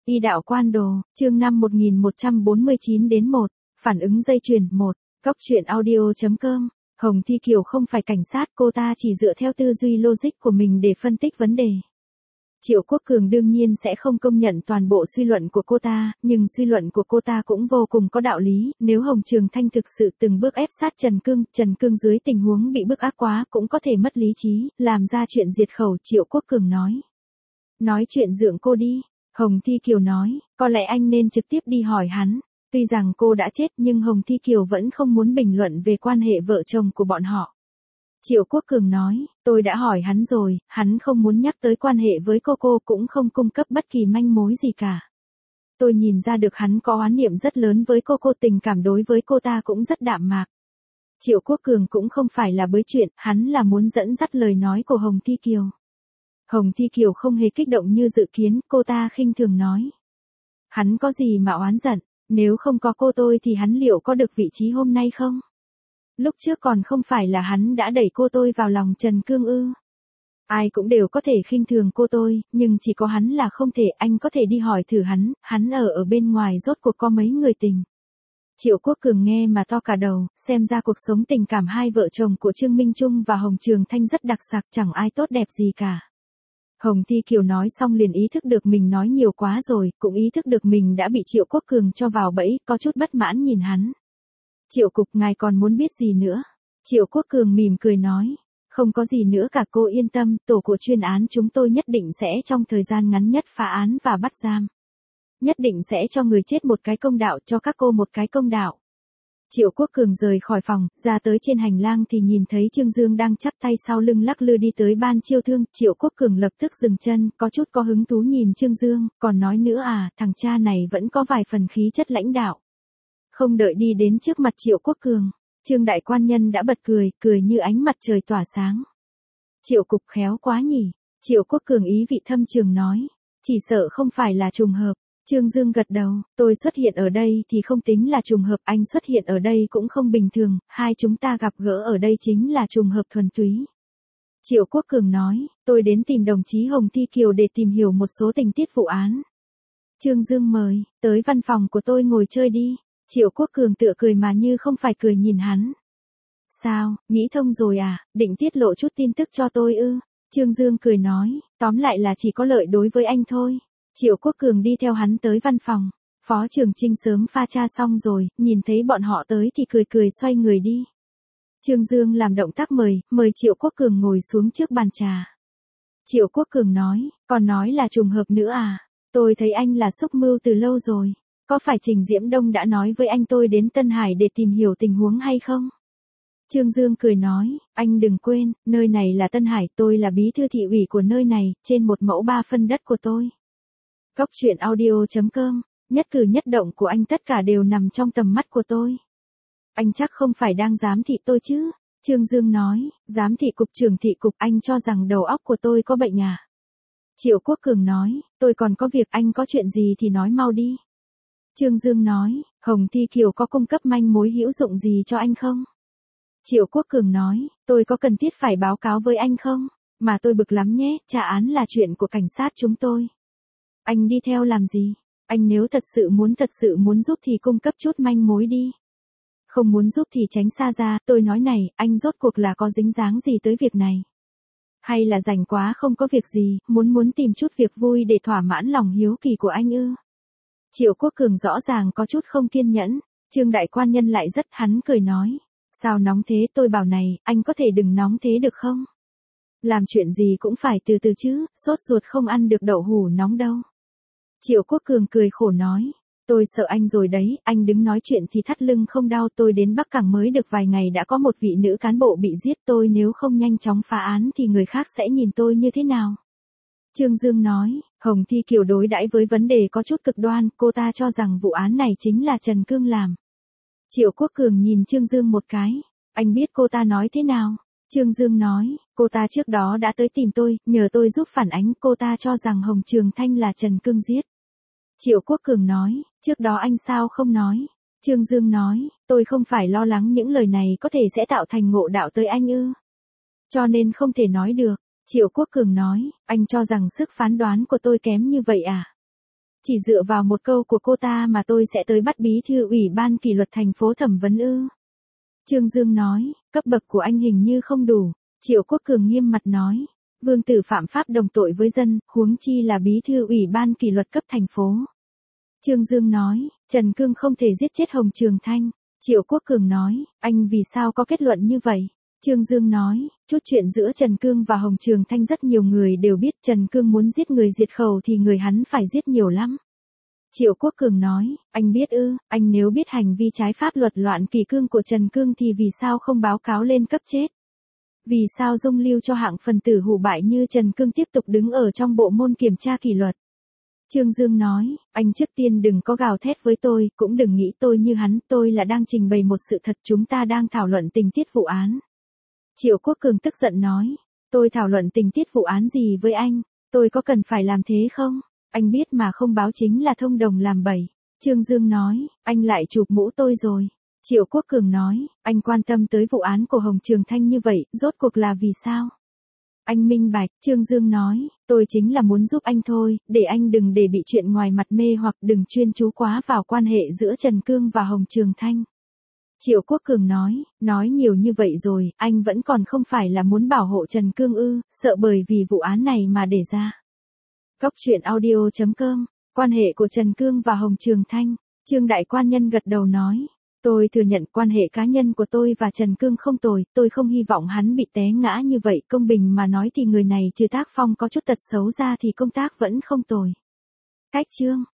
Y đạo quan đồ, chương 5 1149 đến 1, phản ứng dây chuyền 1, góc truyện audio.com. Hồng Thi Kiều không phải cảnh sát, cô ta chỉ dựa theo tư duy logic của mình để phân tích vấn đề. Triệu Quốc Cường đương nhiên sẽ không công nhận toàn bộ suy luận của cô ta, nhưng suy luận của cô ta cũng vô cùng có đạo lý. Nếu Hồng Trường Thanh thực sự từng bước ép sát Trần Cương dưới tình huống bị bức áp quá cũng có thể mất lý trí, làm ra chuyện diệt khẩu. Triệu Quốc Cường nói. Nói chuyện dượng cô đi. Hồng Thi Kiều nói, có lẽ anh nên trực tiếp đi hỏi hắn. Tuy rằng cô đã chết nhưng Hồng Thi Kiều vẫn không muốn bình luận về quan hệ vợ chồng của bọn họ. Triệu Quốc Cường nói, tôi đã hỏi hắn rồi, hắn không muốn nhắc tới quan hệ với cô cũng không cung cấp bất kỳ manh mối gì cả. Tôi nhìn ra được hắn có oán niệm rất lớn với cô, tình cảm đối với cô ta cũng rất đạm mạc. Triệu Quốc Cường cũng không phải là bới chuyện, hắn là muốn dẫn dắt lời nói của Hồng Thi Kiều. Hồng Thi Kiều không hề kích động như dự kiến, cô ta khinh thường nói. Hắn có gì mà oán giận, nếu không có cô tôi thì hắn liệu có được vị trí hôm nay không? Lúc trước còn không phải là hắn đã đẩy cô tôi vào lòng Trần Cương ư? Ai cũng đều có thể khinh thường cô tôi, nhưng chỉ có hắn là không thể. Anh có thể đi hỏi thử hắn ở bên ngoài rốt cuộc có mấy người tình. Triệu Quốc Cường nghe mà to cả đầu, xem ra cuộc sống tình cảm hai vợ chồng của Trương Minh Trung và Hồng Trường Thanh rất đặc sắc, chẳng ai tốt đẹp gì cả. Hồng Thi Kiều nói xong liền ý thức được mình nói nhiều quá rồi, cũng ý thức được mình đã bị Triệu Quốc Cường cho vào bẫy, có chút bất mãn nhìn hắn. Triệu cục, ngài còn muốn biết gì nữa? Triệu Quốc Cường mỉm cười nói, không có gì nữa cả, cô yên tâm, tổ của chuyên án chúng tôi nhất định sẽ trong thời gian ngắn nhất phá án và bắt giam. Nhất định sẽ cho người chết một cái công đạo, cho các cô một cái công đạo. Triệu Quốc Cường rời khỏi phòng, ra tới trên hành lang thì nhìn thấy Trương Dương đang chắp tay sau lưng lắc lư đi tới ban chiêu thương. Triệu Quốc Cường lập tức dừng chân, có chút có hứng thú nhìn Trương Dương, còn nói nữa thằng cha này vẫn có vài phần khí chất lãnh đạo. Không đợi đi đến trước mặt Triệu Quốc Cường, Trương đại quan nhân đã bật cười như ánh mặt trời tỏa sáng. Triệu cục khéo quá nhỉ, Triệu Quốc Cường ý vị thâm trường nói, chỉ sợ không phải là trùng hợp. Trương Dương gật đầu, tôi xuất hiện ở đây thì không tính là trùng hợp, anh xuất hiện ở đây cũng không bình thường, hai chúng ta gặp gỡ ở đây chính là trùng hợp thuần túy. Triệu Quốc Cường nói, tôi đến tìm đồng chí Hồng Thi Kiều để tìm hiểu một số tình tiết vụ án. Trương Dương mời, tới văn phòng của tôi ngồi chơi đi. Triệu Quốc Cường tựa cười mà như không phải cười nhìn hắn. Sao, nghĩ thông rồi định tiết lộ chút tin tức cho tôi ư? Trương Dương cười nói, tóm lại là chỉ có lợi đối với anh thôi. Triệu Quốc Cường đi theo hắn tới văn phòng. Phó Trường Trinh sớm pha trà xong rồi, nhìn thấy bọn họ tới thì cười xoay người đi. Trương Dương làm động tác mời Triệu Quốc Cường ngồi xuống trước bàn trà. Triệu Quốc Cường nói, còn nói là trùng hợp nữa tôi thấy anh là xúc mưu từ lâu rồi. Có phải Trình Diễm Đông đã nói với anh tôi đến Tân Hải để tìm hiểu tình huống hay không? Trương Dương cười nói, anh đừng quên, nơi này là Tân Hải, tôi là bí thư thị ủy của nơi này, trên 1 mẫu 3 phân đất của tôi. Góc truyện audio.com, nhất cử nhất động của anh tất cả đều nằm trong tầm mắt của tôi. Anh chắc không phải đang giám thị tôi chứ? Trương Dương nói, giám thị cục trưởng thị cục, anh cho rằng đầu óc của tôi có bệnh à? Triệu Quốc Cường nói, tôi còn có việc, anh có chuyện gì thì nói mau đi. Trương Dương nói, Hồng Thi Kiều có cung cấp manh mối hữu dụng gì cho anh không? Triệu Quốc Cường nói, tôi có cần thiết phải báo cáo với anh không? Mà tôi bực lắm nhé, trả án là chuyện của cảnh sát chúng tôi. Anh đi theo làm gì? Anh nếu thật sự muốn giúp thì cung cấp chút manh mối đi. Không muốn giúp thì tránh xa ra, tôi nói này, anh rốt cuộc là có dính dáng gì tới việc này? Hay là rảnh quá không có việc gì, muốn tìm chút việc vui để thỏa mãn lòng hiếu kỳ của anh ư? Triệu Quốc Cường rõ ràng có chút không kiên nhẫn, Trương đại quan nhân lại rất hắn cười nói. Sao nóng thế, tôi bảo này, anh có thể đừng nóng thế được không? Làm chuyện gì cũng phải từ từ chứ, sốt ruột không ăn được đậu hũ nóng đâu. Triệu Quốc Cường cười khổ nói, tôi sợ anh rồi đấy, anh đứng nói chuyện thì thắt lưng không đau, tôi đến Bắc Cảng mới được vài ngày đã có một vị nữ cán bộ bị giết, tôi nếu không nhanh chóng phá án thì người khác sẽ nhìn tôi như thế nào? Trương Dương nói, Hồng Thi Kiều đối đãi với vấn đề có chút cực đoan, cô ta cho rằng vụ án này chính là Trần Cương làm. Triệu Quốc Cường nhìn Trương Dương một cái, anh biết cô ta nói thế nào? Trương Dương nói, cô ta trước đó đã tới tìm tôi, nhờ tôi giúp phản ánh, cô ta cho rằng Hồng Trường Thanh là Trần Cương giết. Triệu Quốc Cường nói, trước đó anh sao không nói? Trương Dương nói, tôi không phải lo lắng những lời này có thể sẽ tạo thành ngộ đạo tới anh ư? Cho nên không thể nói được. Triệu Quốc Cường nói, anh cho rằng sức phán đoán của tôi kém như vậy à? Chỉ dựa vào một câu của cô ta mà tôi sẽ tới bắt bí thư ủy ban kỷ luật thành phố thẩm vấn ư? Trương Dương nói, cấp bậc của anh hình như không đủ. Triệu Quốc Cường nghiêm mặt nói, vương tử phạm pháp đồng tội với dân, huống chi là bí thư ủy ban kỷ luật cấp thành phố. Trương Dương nói, Trần Cương không thể giết chết Hồng Trường Thanh. Triệu Quốc Cường nói, anh vì sao có kết luận như vậy? Trương Dương nói, chút chuyện giữa Trần Cương và Hồng Trường Thanh rất nhiều người đều biết, Trần Cương muốn giết người diệt khẩu thì người hắn phải giết nhiều lắm. Triệu Quốc Cường nói, anh biết ư, anh nếu biết hành vi trái pháp luật loạn kỷ cương của Trần Cương thì vì sao không báo cáo lên cấp chết? Vì sao dung lưu cho hạng phần tử hủ bại như Trần Cương tiếp tục đứng ở trong bộ môn kiểm tra kỷ luật? Trương Dương nói, anh trước tiên đừng có gào thét với tôi, cũng đừng nghĩ tôi như hắn, tôi là đang trình bày một sự thật, chúng ta đang thảo luận tình tiết vụ án. Triệu Quốc Cường tức giận nói, tôi thảo luận tình tiết vụ án gì với anh, tôi có cần phải làm thế không? Anh biết mà không báo chính là thông đồng làm bậy. Trương Dương nói, anh lại chụp mũ tôi rồi. Triệu Quốc Cường nói, anh quan tâm tới vụ án của Hồng Trường Thanh như vậy, rốt cuộc là vì sao? Anh minh bạch, Trương Dương nói, tôi chính là muốn giúp anh thôi, để anh đừng để bị chuyện ngoài mặt mê hoặc đừng chuyên chú quá vào quan hệ giữa Trần Cương và Hồng Trường Thanh. Triệu Quốc Cường nói nhiều như vậy rồi, anh vẫn còn không phải là muốn bảo hộ Trần Cương ư, sợ bởi vì vụ án này mà để ra. Góc truyện audio.com, quan hệ của Trần Cương và Hồng Trường Thanh. Trương Đại Quan Nhân gật đầu nói, tôi thừa nhận quan hệ cá nhân của tôi và Trần Cương không tồi, tôi không hy vọng hắn bị té ngã như vậy, công bình mà nói thì người này trừ tác phong có chút tật xấu ra thì công tác vẫn không tồi. Cách chương